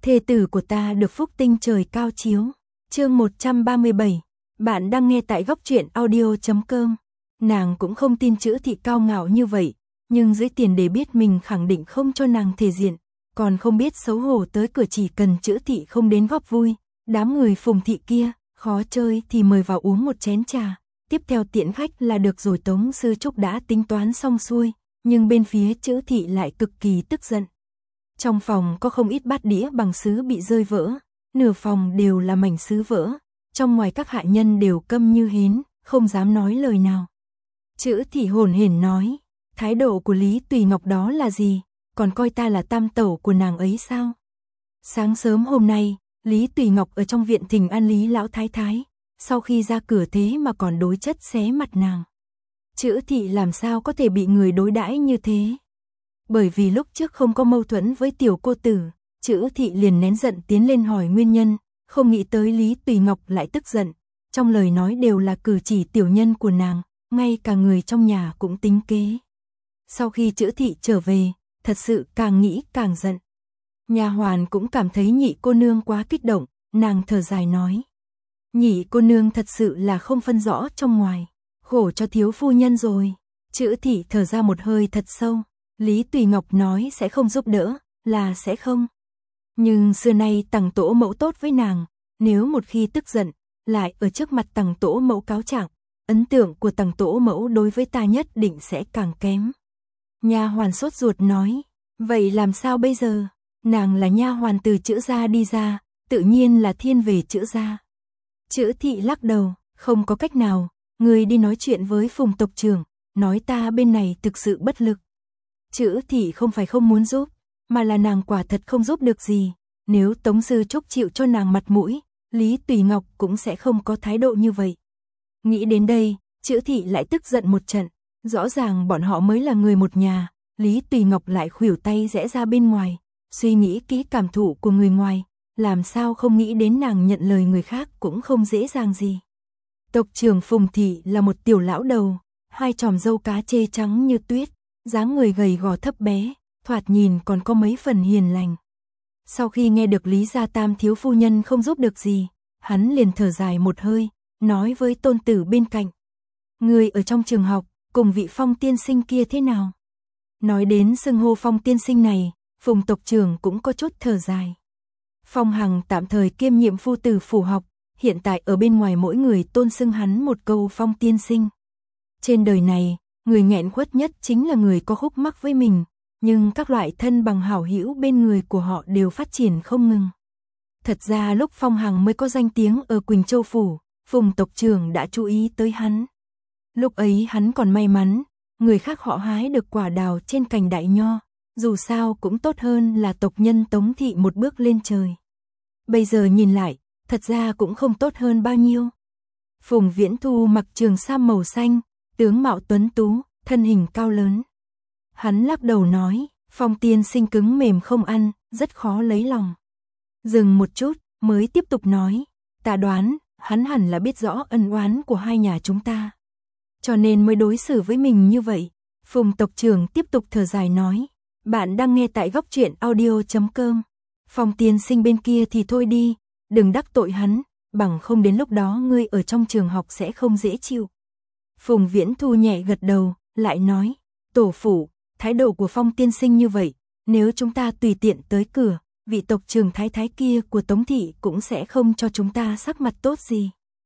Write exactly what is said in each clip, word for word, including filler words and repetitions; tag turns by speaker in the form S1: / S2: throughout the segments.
S1: thê tử của ta được phúc tinh trời cao chiếu. Chương một trăm ba mươi bảy, bạn đang nghe tại góc truyện audio chấm com. Nàng cũng không tin Chữ Thị cao ngạo như vậy, nhưng dưới tiền để biết mình khẳng định không cho nàng thể diện, còn không biết xấu hổ tới cửa chỉ cần Chữ Thị không đến góp vui, đám người Phùng thị kia, khó chơi thì mời vào uống một chén trà, tiếp theo tiễn khách là được rồi. Tống Sư Trúc đã tính toán xong xuôi, nhưng bên phía Chữ Thị lại cực kỳ tức giận. Trong phòng có không ít bát đĩa bằng sứ bị rơi vỡ, nửa phòng đều là mảnh sứ vỡ, trong ngoài các hạ nhân đều câm như hến, không dám nói lời nào. Chữ Thị hồn hển nói, thái độ của Lý Tùy Ngọc đó là gì, còn coi ta là tam tẩu của nàng ấy sao? Sáng sớm hôm nay, Lý Tùy Ngọc ở trong viện thỉnh an Lý lão thái thái, sau khi ra cửa thế mà còn đối chất xé mặt nàng. Chữ Thị làm sao có thể bị người đối đãi như thế? Bởi vì lúc trước không có mâu thuẫn với tiểu cô tử, Chữ Thị liền nén giận tiến lên hỏi nguyên nhân, không nghĩ tới Lý Tùy Ngọc lại tức giận, trong lời nói đều là cử chỉ tiểu nhân của nàng, ngay cả người trong nhà cũng tính kế. Sau khi Chữ Thị trở về, thật sự càng nghĩ càng giận. Nha hoàn cũng cảm thấy nhị cô nương quá kích động, nàng thở dài nói. Nhị cô nương thật sự là không phân rõ trong ngoài, khổ cho thiếu phu nhân rồi. Chữ Thị thở ra một hơi thật sâu, Lý Tùy Ngọc nói sẽ không giúp đỡ, là sẽ không. Nhưng xưa nay Tằng Tổ mẫu tốt với nàng, nếu một khi tức giận, lại ở trước mặt Tằng Tổ mẫu cáo trạng, ấn tượng của Tằng Tổ mẫu đối với ta nhất định sẽ càng kém. Nha hoàn sốt ruột nói, vậy làm sao bây giờ? Nàng là nha hoàn từ Chữ gia đi ra, tự nhiên là thiên về Chữ gia. Chữ Thị lắc đầu, không có cách nào, người đi nói chuyện với Phùng tộc trưởng, nói ta bên này thực sự bất lực. Chữ Thị không phải không muốn giúp, mà là nàng quả thật không giúp được gì, nếu Tống Sư Trúc chịu cho nàng mặt mũi, Lý Tùy Ngọc cũng sẽ không có thái độ như vậy. Nghĩ đến đây, Chữ Thị lại tức giận một trận, rõ ràng bọn họ mới là người một nhà, Lý Tùy Ngọc lại khuỷu tay rẽ ra bên ngoài, suy nghĩ kỹ cảm thụ của người ngoài, làm sao không nghĩ đến nàng nhận lời người khác cũng không dễ dàng gì. Tộc trưởng Phùng thị là một tiểu lão đầu, hai chòm râu cá chê trắng như tuyết, dáng người gầy gò thấp bé, thoạt nhìn còn có mấy phần hiền lành. Sau khi nghe được Lý gia tam thiếu phu nhân không giúp được gì, hắn liền thở dài một hơi, nói với tôn tử bên cạnh. Người ở trong trường học, cùng vị Phong tiên sinh kia thế nào? Nói đến xưng hô Phong tiên sinh này, Phùng tộc trưởng cũng có chút thở dài. Phong Hằng tạm thời kiêm nhiệm phu tử phủ học, hiện tại ở bên ngoài mỗi người tôn xưng hắn một câu Phong tiên sinh. Trên đời này, người nghẹn khuất nhất chính là người có khúc mắc với mình, nhưng các loại thân bằng hảo hữu bên người của họ đều phát triển không ngừng. Thật ra lúc Phong Hằng mới có danh tiếng ở Quỳnh Châu phủ, Phùng tộc trưởng đã chú ý tới hắn. Lúc ấy hắn còn may mắn, người khác họ hái được quả đào trên cành đại nho, dù sao cũng tốt hơn là tộc nhân Tống thị một bước lên trời. Bây giờ nhìn lại, thật ra cũng không tốt hơn bao nhiêu. Phùng Viễn Thu mặc trường sam màu xanh, tướng mạo tuấn tú, thân hình cao lớn. Hắn lắc đầu nói, Phong tiên sinh cứng mềm không ăn, rất khó lấy lòng. Dừng một chút, mới tiếp tục nói, ta đoán, hắn hẳn là biết rõ ân oán của hai nhà chúng ta, cho nên mới đối xử với mình như vậy. Phùng tộc trưởng tiếp tục thở dài nói, bạn đang nghe tại góc truyện audio chấm com. Phong tiên sinh bên kia thì thôi đi, đừng đắc tội hắn, bằng không đến lúc đó ngươi ở trong trường học sẽ không dễ chịu. Phùng Viễn Thu nhẹ gật đầu, lại nói, tổ phụ, thái độ của Phong tiên sinh như vậy, nếu chúng ta tùy tiện tới cửa, vị tộc trưởng thái thái kia của Tống thị cũng sẽ không cho chúng ta sắc mặt tốt gì.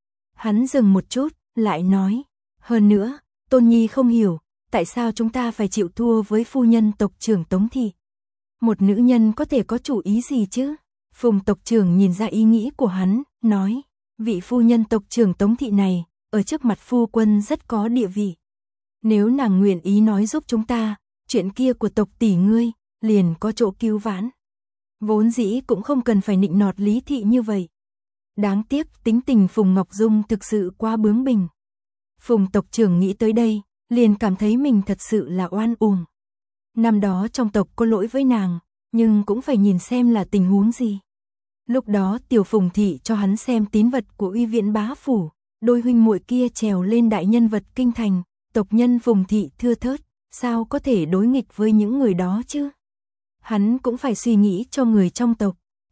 S1: Hắn dừng một chút, lại nói, hơn nữa, Tôn Nhi không hiểu, tại sao chúng ta phải chịu thua với phu nhân tộc trưởng Tống thị? Một nữ nhân có thể có chủ ý gì chứ? Phùng tộc trưởng nhìn ra ý nghĩ của hắn, nói, vị phu nhân tộc trưởng Tống thị này, ở trước mặt phu quân rất có địa vị. Nếu nàng nguyện ý nói giúp chúng ta, chuyện kia của tộc tỷ ngươi, liền có chỗ cứu vãn. Vốn dĩ cũng không cần phải nịnh nọt Lý thị như vậy. Đáng tiếc tính tình Phùng Ngọc Dung thực sự quá bướng bỉnh. Phùng tộc trưởng nghĩ tới đây, liền cảm thấy mình thật sự là oan uổng. Năm đó trong tộc có lỗi với nàng, nhưng cũng phải nhìn xem là tình huống gì. Lúc đó tiểu Phùng thị cho hắn xem tín vật của Uy Viễn bá phủ, đôi huynh muội kia trèo lên đại nhân vật kinh thành, tộc nhân Phùng thị thưa thớt, sao có thể đối nghịch với những người đó chứ? Hắn cũng phải suy nghĩ cho người trong tộc,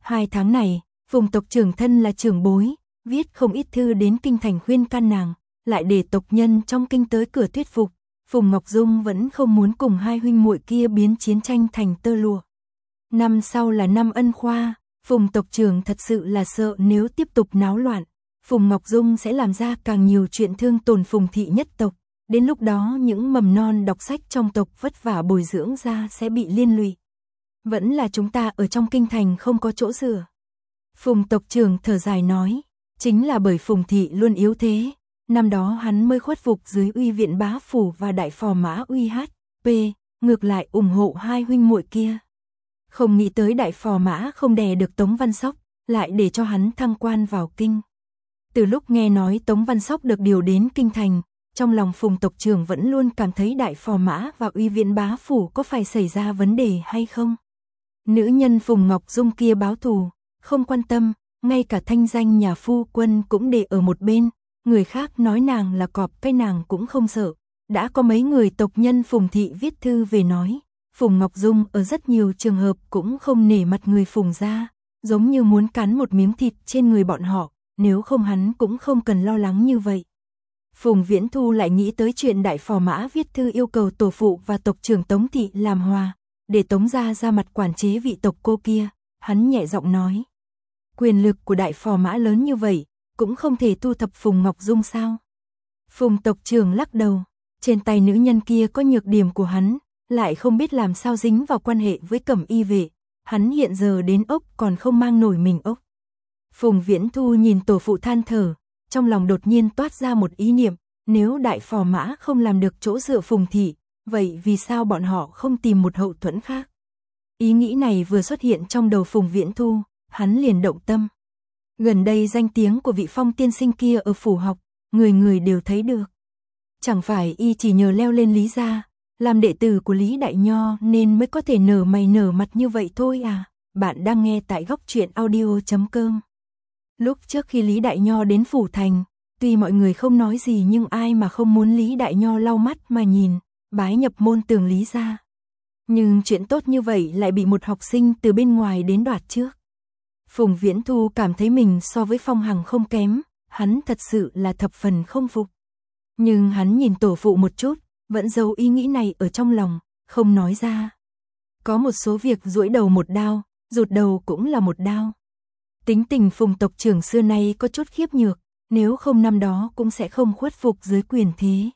S1: Hai tháng này, Phùng tộc trưởng thân là trưởng bối, viết không ít thư đến kinh thành khuyên can nàng, lại để tộc nhân trong kinh tới cửa thuyết phục. Phùng Ngọc Dung vẫn không muốn cùng hai huynh muội kia biến chiến tranh thành tơ lụa. Năm sau là năm Ân Khoa, Phùng tộc trưởng thật sự là sợ nếu tiếp tục náo loạn, Phùng Ngọc Dung sẽ làm ra càng nhiều chuyện thương tổn Phùng thị nhất tộc. Đến lúc đó những mầm non đọc sách trong tộc vất vả bồi dưỡng ra sẽ bị liên lụy. Vẫn là chúng ta ở trong kinh thành không có chỗ dựa. Phùng tộc trưởng thở dài nói, chính là bởi Phùng thị luôn yếu thế, năm đó hắn mới khuất phục dưới uy viện bá phủ và đại phò mã uy hát pê, ngược lại ủng hộ hai huynh muội kia. Không nghĩ tới đại phò mã không đè được Tống Văn Sóc, lại để cho hắn thăng quan vào kinh. Từ lúc nghe nói Tống Văn Sóc được điều đến kinh thành, trong lòng Phùng tộc trưởng vẫn luôn cảm thấy đại phò mã và uy viện bá phủ có phải xảy ra vấn đề hay không. Nữ nhân Phùng Ngọc Dung kia báo thù, không quan tâm, ngay cả thanh danh nhà phu quân cũng để ở một bên, người khác nói nàng là cọp cái nàng cũng không sợ. Đã có mấy người tộc nhân Phùng thị viết thư về nói, Phùng Ngọc Dung ở rất nhiều trường hợp cũng không nể mặt người Phùng gia, giống như muốn cắn một miếng thịt trên người bọn họ, nếu không hắn cũng không cần lo lắng như vậy. Phùng Viễn Thu lại nghĩ tới chuyện đại phò mã viết thư yêu cầu tổ phụ và tộc trưởng Tống thị làm hòa, để Tống gia ra mặt quản chế vị tộc cô kia, hắn nhẹ giọng nói. Quyền lực của đại phò mã lớn như vậy, cũng không thể thu thập Phùng Ngọc Dung sao? Phùng tộc trưởng lắc đầu, trên tay nữ nhân kia có nhược điểm của hắn, lại không biết làm sao dính vào quan hệ với Cẩm Y vệ, hắn hiện giờ đến ốc còn không mang nổi mình ốc. Phùng Viễn Thu nhìn tổ phụ than thở, trong lòng đột nhiên toát ra một ý niệm, nếu đại phò mã không làm được chỗ dựa Phùng thị, vậy vì sao bọn họ không tìm một hậu thuẫn khác? Ý nghĩ này vừa xuất hiện trong đầu Phùng Viễn Thu, hắn liền động tâm. Gần đây danh tiếng của vị Phong tiên sinh kia ở phủ học, người người đều thấy được. Chẳng phải y chỉ nhờ leo lên Lý gia, làm đệ tử của Lý Đại Nho nên mới có thể nở mày nở mặt như vậy thôi à? Bạn đang nghe tại góc truyện audio chấm com. Lúc trước khi Lý Đại Nho đến phủ thành, tuy mọi người không nói gì nhưng ai mà không muốn Lý Đại Nho lau mắt mà nhìn, bái nhập môn tường Lý gia. Nhưng chuyện tốt như vậy lại bị một học sinh từ bên ngoài đến đoạt trước. Phùng Viễn Thu cảm thấy mình so với Phong Hằng không kém, hắn thật sự là thập phần không phục. Nhưng hắn nhìn tổ phụ một chút, vẫn giấu ý nghĩ này ở trong lòng, không nói ra. Có một số việc duỗi đầu một đao, rụt đầu cũng là một đao. Tính tình Phùng tộc trưởng xưa nay có chút khiếp nhược, nếu không năm đó cũng sẽ không khuất phục dưới quyền thế.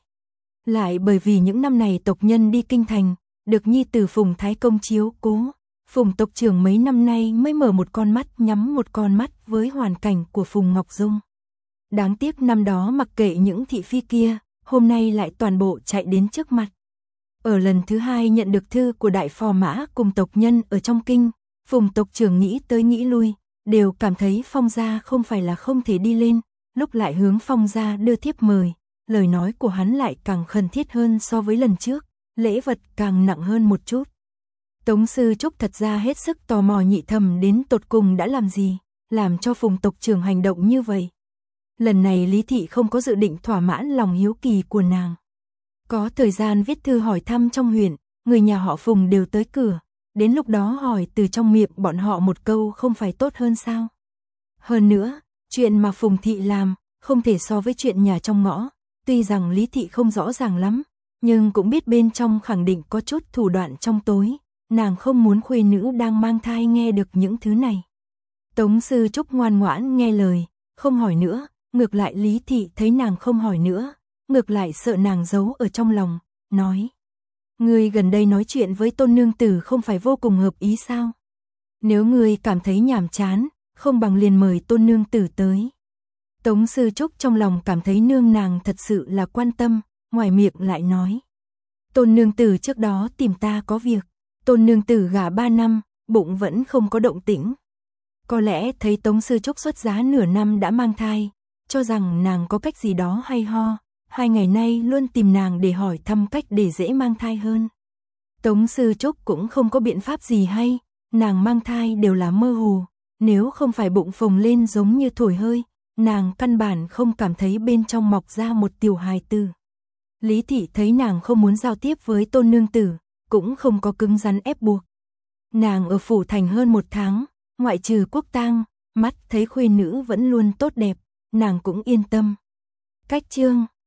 S1: Lại bởi vì những năm này tộc nhân đi kinh thành, được nhi tử Phùng Thái Công chiếu cố, Phùng tộc trưởng mấy năm nay mới mở một con mắt nhắm một con mắt với hoàn cảnh của Phùng Ngọc Dung. Đáng tiếc năm đó mặc kệ những thị phi kia, hôm nay lại toàn bộ chạy đến trước mặt. Ở lần thứ hai nhận được thư của đại phò mã cùng tộc nhân ở trong kinh, Phùng tộc trưởng nghĩ tới nghĩ lui, đều cảm thấy Phong gia không phải là không thể đi lên, lúc lại hướng Phong gia đưa thiếp mời, lời nói của hắn lại càng khẩn thiết hơn so với lần trước, lễ vật càng nặng hơn một chút. Tống Sư Trúc thật ra hết sức tò mò nhị thầm đến tột cùng đã làm gì, làm cho Phùng tộc trưởng hành động như vậy. Lần này Lý Thị không có dự định thỏa mãn lòng hiếu kỳ của nàng. Có thời gian viết thư hỏi thăm trong huyện, người nhà họ Phùng đều tới cửa, đến lúc đó hỏi từ trong miệng bọn họ một câu không phải tốt hơn sao. Hơn nữa, chuyện mà Phùng Thị làm, không thể so với chuyện nhà trong ngõ, tuy rằng Lý Thị không rõ ràng lắm, nhưng cũng biết bên trong khẳng định có chút thủ đoạn trong tối, nàng không muốn khuê nữ đang mang thai nghe được những thứ này. Tống Sư Trúc ngoan ngoãn nghe lời, không hỏi nữa, ngược lại Lý Thị thấy nàng không hỏi nữa, ngược lại sợ nàng giấu ở trong lòng, nói. Ngươi gần đây nói chuyện với Tôn nương tử không phải vô cùng hợp ý sao? Nếu ngươi cảm thấy nhàm chán, không bằng liền mời Tôn nương tử tới. Tống Sư Trúc trong lòng cảm thấy nương nàng thật sự là quan tâm, ngoài miệng lại nói. Tôn nương tử trước đó tìm ta có việc, Tôn nương tử gả ba năm, bụng vẫn không có động tĩnh. Có lẽ thấy Tống Sư Trúc xuất giá nửa năm đã mang thai, cho rằng nàng có cách gì đó hay ho, hai ngày nay luôn tìm nàng để hỏi thăm cách để dễ mang thai hơn. Tống Sư Trúc cũng không có biện pháp gì hay, nàng mang thai đều là mơ hồ, nếu không phải bụng phồng lên giống như thổi hơi, nàng căn bản không cảm thấy bên trong mọc ra một tiểu hài tử. Lý Thị thấy nàng không muốn giao tiếp với Tôn nương tử, cũng không có cứng rắn ép buộc. Nàng ở phủ thành hơn một tháng, Ngoại trừ Quốc tang, mắt thấy khuê nữ vẫn luôn tốt đẹp, nàng cũng yên tâm. Cách chương